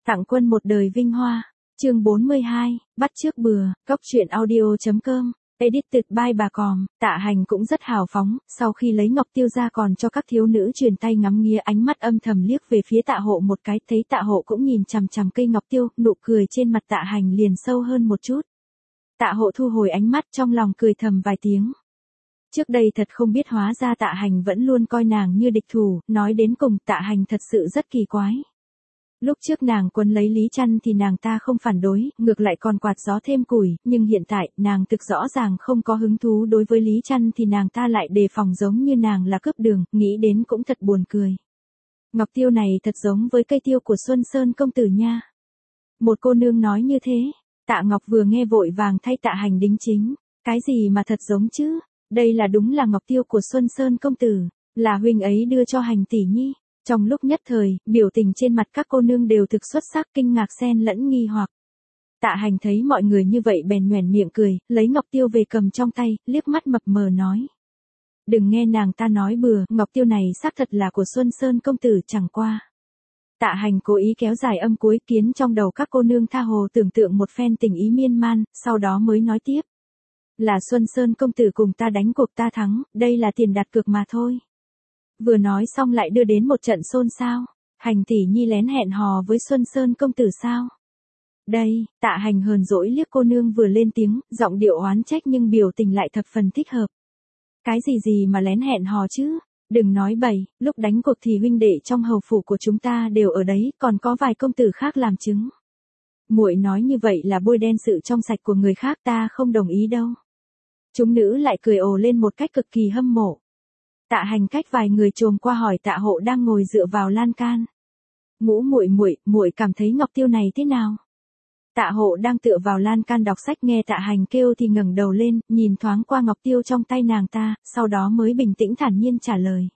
Tặng quân một đời vinh hoa. Chương 42, bắt chước bừa, cóc truyện audio.com, edited by bà Còm. Tạ Hành cũng rất hào phóng, sau khi lấy ngọc tiêu ra còn cho các thiếu nữ truyền tay ngắm nghía, ánh mắt âm thầm liếc về phía Tạ Hộ một cái, thấy Tạ Hộ cũng nhìn chằm chằm cây ngọc tiêu, nụ cười trên mặt Tạ Hành liền sâu hơn một chút. Tạ Hộ thu hồi ánh mắt, trong lòng cười thầm vài tiếng. Trước đây thật không biết hóa ra Tạ Hành vẫn luôn coi nàng như địch thủ, nói đến cùng Tạ Hành thật sự rất kỳ quái. Lúc trước nàng quấn lấy Lý Trăn thì nàng ta không phản đối, ngược lại còn quạt gió thêm củi, nhưng hiện tại, nàng thực rõ ràng không có hứng thú đối với Lý Trăn thì nàng ta lại đề phòng giống như nàng là cướp đường, nghĩ đến cũng thật buồn cười. Ngọc tiêu này thật giống với cây tiêu của Xuân Sơn công tử nha. Một cô nương nói như thế, Tạ Ngọc vừa nghe vội vàng thay Tạ Hành đính chính, cái gì mà thật giống chứ, đây là đúng là ngọc tiêu của Xuân Sơn công tử, là huynh ấy đưa cho Hành tỷ nhi. Trong lúc nhất thời, biểu tình trên mặt các cô nương đều thực xuất sắc, kinh ngạc xen lẫn nghi hoặc. Tạ Hành thấy mọi người như vậy bèn nhoẻn miệng cười, lấy ngọc tiêu về cầm trong tay, liếc mắt mập mờ nói. Đừng nghe nàng ta nói bừa, ngọc tiêu này xác thật là của Xuân Sơn công tử, chẳng qua. Tạ Hành cố ý kéo dài âm cuối, kiến trong đầu các cô nương tha hồ tưởng tượng một phen tình ý miên man, sau đó mới nói tiếp. Là Xuân Sơn công tử cùng ta đánh cuộc ta thắng, đây là tiền đặt cược mà thôi. Vừa nói xong lại đưa đến một trận xôn xao. Hành tỷ nhi lén hẹn hò với Xuân Sơn công tử sao? Đây, Tạ Hành hờn dỗi liếc cô nương vừa lên tiếng, giọng điệu oán trách nhưng biểu tình lại thập phần thích hợp. Cái gì mà lén hẹn hò chứ? Đừng nói bậy, lúc đánh cuộc thì huynh đệ trong hầu phủ của chúng ta đều ở đấy, còn có vài công tử khác làm chứng. Muội nói như vậy là bôi đen sự trong sạch của người khác, ta không đồng ý đâu. Chúng nữ lại cười ồ lên một cách cực kỳ hâm mộ. Tạ Hành cách vài người chồm qua hỏi Tạ Hộ đang ngồi dựa vào lan can. Ngũ muội cảm thấy ngọc tiêu này thế nào? Tạ Hộ đang tựa vào lan can đọc sách, nghe Tạ Hành kêu thì ngẩng đầu lên, nhìn thoáng qua ngọc tiêu trong tay nàng ta, sau đó mới bình tĩnh thản nhiên trả lời.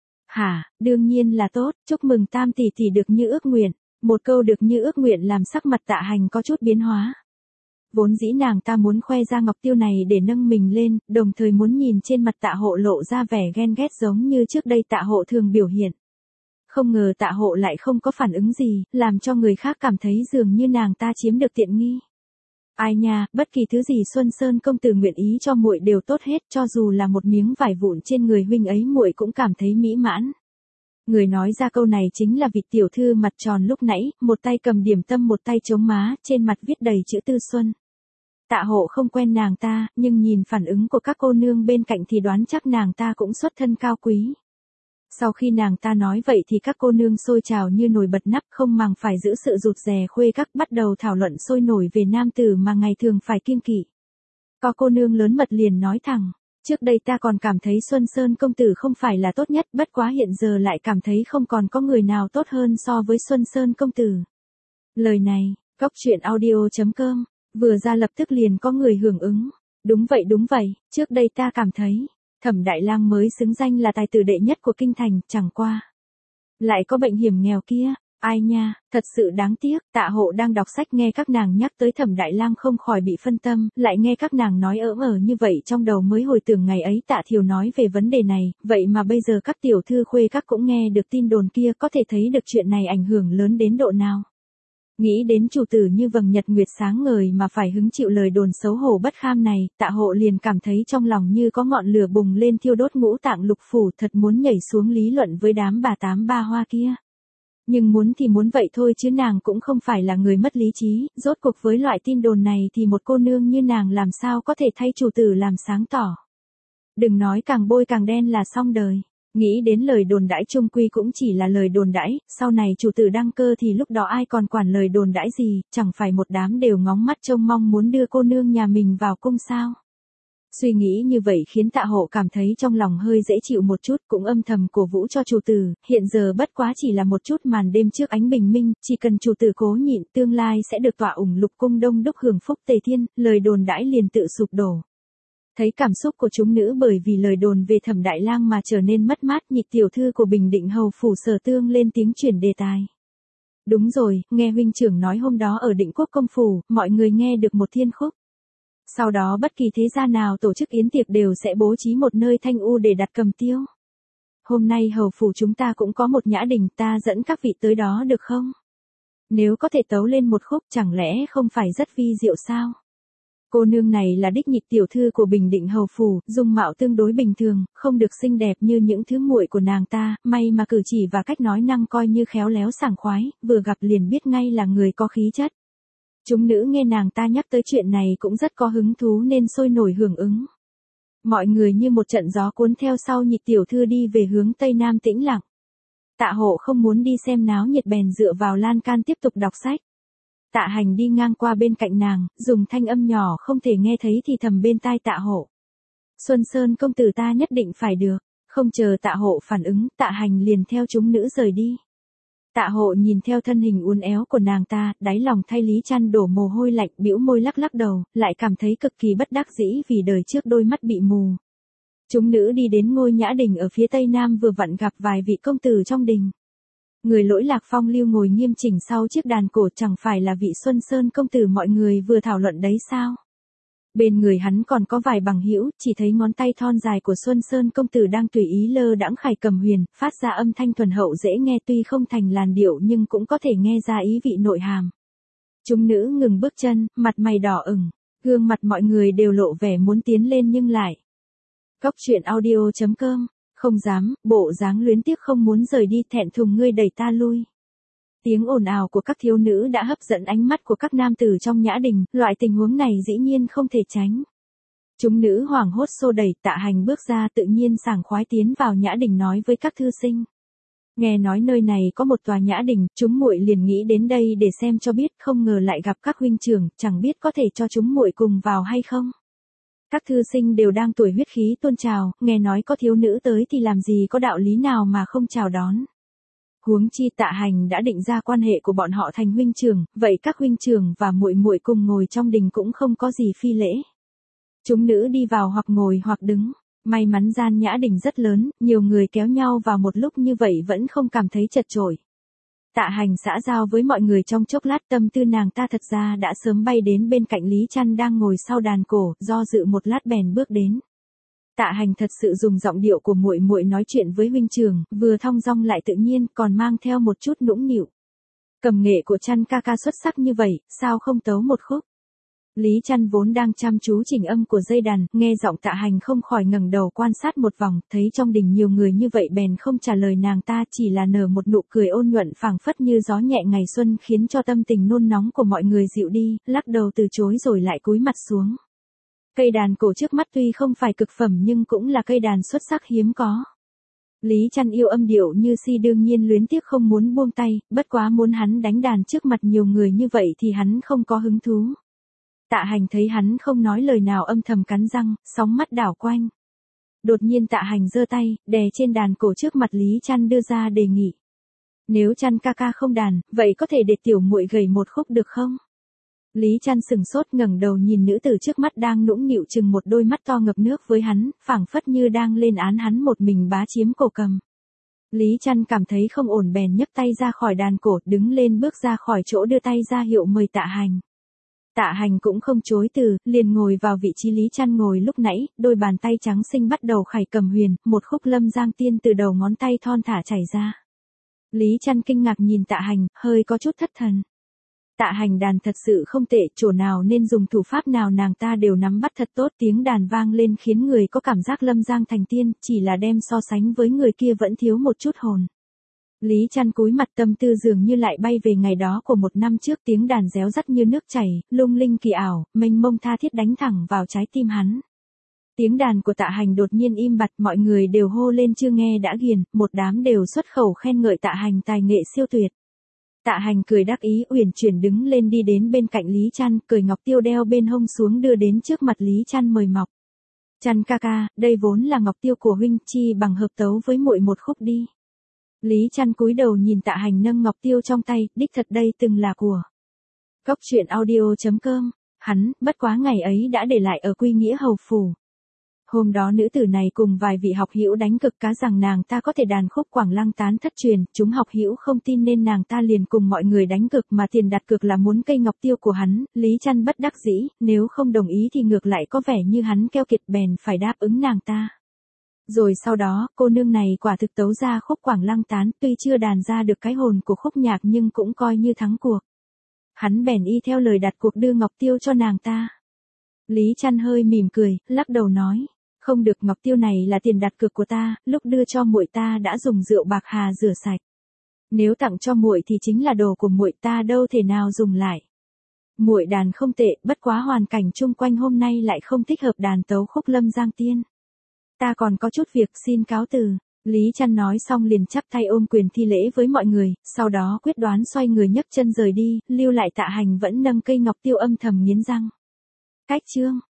Hả, đương nhiên là tốt, chúc mừng tam tỷ tỷ được như ước nguyện. Một câu được như ước nguyện làm sắc mặt Tạ Hành có chút biến hóa. Vốn dĩ nàng ta muốn khoe ra ngọc tiêu này để nâng mình lên, đồng thời muốn nhìn trên mặt Tạ Hộ lộ ra vẻ ghen ghét giống như trước đây Tạ Hộ thường biểu hiện. Không ngờ Tạ Hộ lại không có phản ứng gì, làm cho người khác cảm thấy dường như nàng ta chiếm được tiện nghi. Ai nha, bất kỳ thứ gì Xuân Sơn công tử nguyện ý cho muội đều tốt hết, cho dù là một miếng vải vụn trên người huynh ấy muội cũng cảm thấy mỹ mãn. Người nói ra câu này chính là vị tiểu thư mặt tròn lúc nãy, một tay cầm điểm tâm một tay chống má, trên mặt viết đầy chữ Tư Xuân. Tạ Hộ không quen nàng ta, nhưng nhìn phản ứng của các cô nương bên cạnh thì đoán chắc nàng ta cũng xuất thân cao quý. Sau khi nàng ta nói vậy thì các cô nương sôi trào như nồi bật nắp, không màng phải giữ sự rụt rè khuê các, bắt đầu thảo luận sôi nổi về nam tử mà ngày thường phải kiêng kỵ. Có cô nương lớn mật liền nói thẳng, trước đây ta còn cảm thấy Xuân Sơn công tử không phải là tốt nhất, bất quá hiện giờ lại cảm thấy không còn có người nào tốt hơn so với Xuân Sơn công tử. Lời này, cóc truyện audio.com, vừa ra lập tức liền có người hưởng ứng. Đúng vậy, trước đây ta cảm thấy, Thẩm Đại Lang mới xứng danh là tài tử đệ nhất của kinh thành, chẳng qua. Lại có bệnh hiểm nghèo kia, ai nha, thật sự đáng tiếc. Tạ Hộ đang đọc sách nghe các nàng nhắc tới Thẩm Đại Lang không khỏi bị phân tâm, lại nghe các nàng nói như vậy trong đầu mới hồi tưởng ngày ấy Tạ Thiều nói về vấn đề này, vậy mà bây giờ các tiểu thư khuê các cũng nghe được tin đồn kia, có thể thấy được chuyện này ảnh hưởng lớn đến độ nào. Nghĩ đến chủ tử như vầng nhật nguyệt sáng ngời mà phải hứng chịu lời đồn xấu hổ bất kham này, Tạ Hộ liền cảm thấy trong lòng như có ngọn lửa bùng lên thiêu đốt ngũ tạng lục phủ, thật muốn nhảy xuống lý luận với đám bà tám ba hoa kia. Nhưng muốn thì muốn vậy thôi chứ nàng cũng không phải là người mất lý trí, rốt cuộc với loại tin đồn này thì một cô nương như nàng làm sao có thể thay chủ tử làm sáng tỏ. Đừng nói càng bôi càng đen là xong đời. Nghĩ đến lời đồn đãi chung quy cũng chỉ là lời đồn đãi, sau này chủ tử đăng cơ thì lúc đó ai còn quản lời đồn đãi gì, chẳng phải một đám đều ngóng mắt trông mong muốn đưa cô nương nhà mình vào cung sao. Suy nghĩ như vậy khiến Tạ Hộ cảm thấy trong lòng hơi dễ chịu một chút, cũng âm thầm cổ vũ cho chủ tử, hiện giờ bất quá chỉ là một chút màn đêm trước ánh bình minh, chỉ cần chủ tử cố nhịn tương lai sẽ được tọa ủng lục cung đông đúc hưởng phúc tề thiên, lời đồn đãi liền tự sụp đổ. Thấy cảm xúc của chúng nữ bởi vì lời đồn về Thẩm Đại Lang mà trở nên mất mát, nhị tiểu thư của Bình Định hầu phủ Sở Tương lên tiếng chuyển đề tài. Đúng rồi, nghe huynh trưởng nói hôm đó ở Định Quốc công phủ, mọi người nghe được một thiên khúc. Sau đó bất kỳ thế gia nào tổ chức yến tiệc đều sẽ bố trí một nơi thanh u để đặt cầm tiêu. Hôm nay hầu phủ chúng ta cũng có một nhã đình, ta dẫn các vị tới đó được không? Nếu có thể tấu lên một khúc chẳng lẽ không phải rất vi diệu sao? Cô nương này là đích nhị tiểu thư của Bình Định hầu phủ, dung mạo tương đối bình thường, không được xinh đẹp như những thứ muội của nàng ta, may mà cử chỉ và cách nói năng coi như khéo léo sảng khoái, vừa gặp liền biết ngay là người có khí chất. Chúng nữ nghe nàng ta nhắc tới chuyện này cũng rất có hứng thú nên sôi nổi hưởng ứng. Mọi người như một trận gió cuốn theo sau nhị tiểu thư đi về hướng tây nam tĩnh lặng. Tạ Hộ không muốn đi xem náo nhiệt bèn dựa vào lan can tiếp tục đọc sách. Tạ Hành đi ngang qua bên cạnh nàng, dùng thanh âm nhỏ không thể nghe thấy thì thầm bên tai Tạ Hộ. Xuân Sơn công tử ta nhất định phải được, không chờ Tạ Hộ phản ứng, Tạ Hành liền theo chúng nữ rời đi. Tạ Hộ nhìn theo thân hình uốn éo của nàng ta, đáy lòng thay Lý Trăn đổ mồ hôi lạnh, bĩu môi lắc lắc đầu, lại cảm thấy cực kỳ bất đắc dĩ vì đời trước đôi mắt bị mù. Chúng nữ đi đến ngôi nhã đình ở phía tây nam vừa vặn gặp vài vị công tử trong đình. Người lỗi Lạc Phong Lưu ngồi nghiêm chỉnh sau chiếc đàn cổ chẳng phải là vị Xuân Sơn công tử mọi người vừa thảo luận đấy sao? Bên người hắn còn có vài bằng hữu, chỉ thấy ngón tay thon dài của Xuân Sơn công tử đang tùy ý lơ đãng khải cầm huyền, phát ra âm thanh thuần hậu dễ nghe tuy không thành làn điệu nhưng cũng có thể nghe ra ý vị nội hàm. Chúng nữ ngừng bước chân, mặt mày đỏ ửng, gương mặt mọi người đều lộ vẻ muốn tiến lên nhưng lại. Góc truyện audio.com, không dám, bộ dáng luyến tiếc không muốn rời đi thẹn thùng ngươi đẩy ta lui. Tiếng ồn ào của các thiếu nữ đã hấp dẫn ánh mắt của các nam tử trong nhã đình, loại tình huống này dĩ nhiên không thể tránh. Chúng nữ hoảng hốt xô đẩy, Tạ Hành bước ra tự nhiên sảng khoái tiến vào nhã đình nói với các thư sinh. Nghe nói nơi này có một tòa nhã đình, chúng muội liền nghĩ đến đây để xem cho biết, không ngờ lại gặp các huynh trưởng, chẳng biết có thể cho chúng muội cùng vào hay không. Các thư sinh đều đang tuổi huyết khí tôn trào, nghe nói có thiếu nữ tới thì làm gì có đạo lý nào mà không chào đón. Huống chi Tạ Hành đã định ra quan hệ của bọn họ thành huynh trưởng, vậy các huynh trưởng và muội muội cùng ngồi trong đình cũng không có gì phi lễ. Chúng nữ đi vào hoặc ngồi hoặc đứng, may mắn gian nhã đình rất lớn, nhiều người kéo nhau vào một lúc như vậy vẫn không cảm thấy chật chội. Tạ Hành xã giao với mọi người trong chốc lát, tâm tư nàng ta thật ra đã sớm bay đến bên cạnh Lý Trăn đang ngồi sau đàn cổ, do dự một lát bèn bước đến. Tạ Hành thật sự dùng giọng điệu của muội muội nói chuyện với huynh trưởng, vừa thong dong lại tự nhiên, còn mang theo một chút nũng nịu. Cầm nghệ của Trăn ca ca xuất sắc như vậy, sao không tấu một khúc? Lý Trăn vốn đang chăm chú chỉnh âm của dây đàn, nghe giọng Tạ Hành không khỏi ngẩng đầu quan sát một vòng, thấy trong đình nhiều người như vậy bèn không trả lời nàng ta, chỉ là nở một nụ cười ôn nhuận phảng phất như gió nhẹ ngày xuân, khiến cho tâm tình nôn nóng của mọi người dịu đi, lắc đầu từ chối rồi lại cúi mặt xuống. Cây đàn cổ trước mắt tuy không phải cực phẩm nhưng cũng là cây đàn xuất sắc hiếm có. Lý Trăn yêu âm điệu như si đương nhiên luyến tiếc không muốn buông tay, bất quá muốn hắn đánh đàn trước mặt nhiều người như vậy thì hắn không có hứng thú. Tạ Hành thấy hắn không nói lời nào âm thầm cắn răng, sóng mắt đảo quanh. Đột nhiên Tạ Hành giơ tay, đè trên đàn cổ trước mặt Lý Trăn đưa ra đề nghị. Nếu Trăn ca ca không đàn, vậy có thể để tiểu muội gảy một khúc được không? Lý Trăn sừng sốt ngẩng đầu nhìn nữ tử trước mắt đang nũng nịu chừng một đôi mắt to ngập nước với hắn, phảng phất như đang lên án hắn một mình bá chiếm cổ cầm. Lý Trăn cảm thấy không ổn bèn nhấc tay ra khỏi đàn cổ, đứng lên bước ra khỏi chỗ đưa tay ra hiệu mời Tạ Hành. Tạ Hành cũng không chối từ, liền ngồi vào vị trí Lý Trăn ngồi lúc nãy, đôi bàn tay trắng xinh bắt đầu khải cầm huyền, một khúc Lâm Giang Tiên từ đầu ngón tay thon thả chảy ra. Lý Trăn kinh ngạc nhìn Tạ Hành, hơi có chút thất thần. Tạ Hành đàn thật sự không tệ, chỗ nào nên dùng thủ pháp nào nàng ta đều nắm bắt thật tốt, tiếng đàn vang lên khiến người có cảm giác Lâm Giang thành tiên, chỉ là đem so sánh với người kia vẫn thiếu một chút hồn. Lý Trăn cúi mặt tâm tư dường như lại bay về ngày đó của một năm trước, tiếng đàn réo rắt như nước chảy, lung linh kỳ ảo, mênh mông tha thiết đánh thẳng vào trái tim hắn. Tiếng đàn của Tạ Hành đột nhiên im bặt, mọi người đều hô lên chưa nghe đã ghiền, một đám đều xuất khẩu khen ngợi Tạ Hành tài nghệ siêu tuyệt. Tạ Hành cười đắc ý uyển chuyển đứng lên đi đến bên cạnh Lý Trăn, cởi ngọc tiêu đeo bên hông xuống đưa đến trước mặt Lý Trăn mời mọc. Trăn ca ca, đây vốn là ngọc tiêu của huynh, chi bằng hợp tấu với muội một khúc đi. Lý Trăn cúi đầu nhìn Tạ Hành nâng ngọc tiêu trong tay, đích thật đây từng là của. Góc truyện audio.com, hắn, bất quá ngày ấy đã để lại ở Quy Nghĩa hầu phủ. Hôm đó nữ tử này cùng vài vị học hữu đánh cực cá rằng nàng ta có thể đàn khúc Quảng Lăng tán thất truyền, chúng học hữu không tin nên nàng ta liền cùng mọi người đánh cực mà tiền đặt cược là muốn cây ngọc tiêu của hắn, Lý Trăn bất đắc dĩ, nếu không đồng ý thì ngược lại có vẻ như hắn keo kiệt bèn phải đáp ứng nàng ta. Rồi sau đó, cô nương này quả thực tấu ra khúc Quảng Lăng tán, tuy chưa đàn ra được cái hồn của khúc nhạc nhưng cũng coi như thắng cuộc. Hắn bèn y theo lời đặt cuộc đưa ngọc tiêu cho nàng ta. Lý Trăn hơi mỉm cười, lắc đầu nói, không được, ngọc tiêu này là tiền đặt cược của ta, lúc đưa cho muội ta đã dùng rượu bạc hà rửa sạch. Nếu tặng cho muội thì chính là đồ của muội, ta đâu thể nào dùng lại. Muội đàn không tệ, bất quá hoàn cảnh chung quanh hôm nay lại không thích hợp đàn tấu khúc Lâm Giang Tiên. Ta còn có chút việc, xin cáo từ. Lý Trăn nói xong liền chắp tay ôm quyền thi lễ với mọi người, sau đó quyết đoán xoay người nhấc chân rời đi, lưu lại Tạ Hành vẫn nâng cây ngọc tiêu âm thầm nghiến răng. Cách chương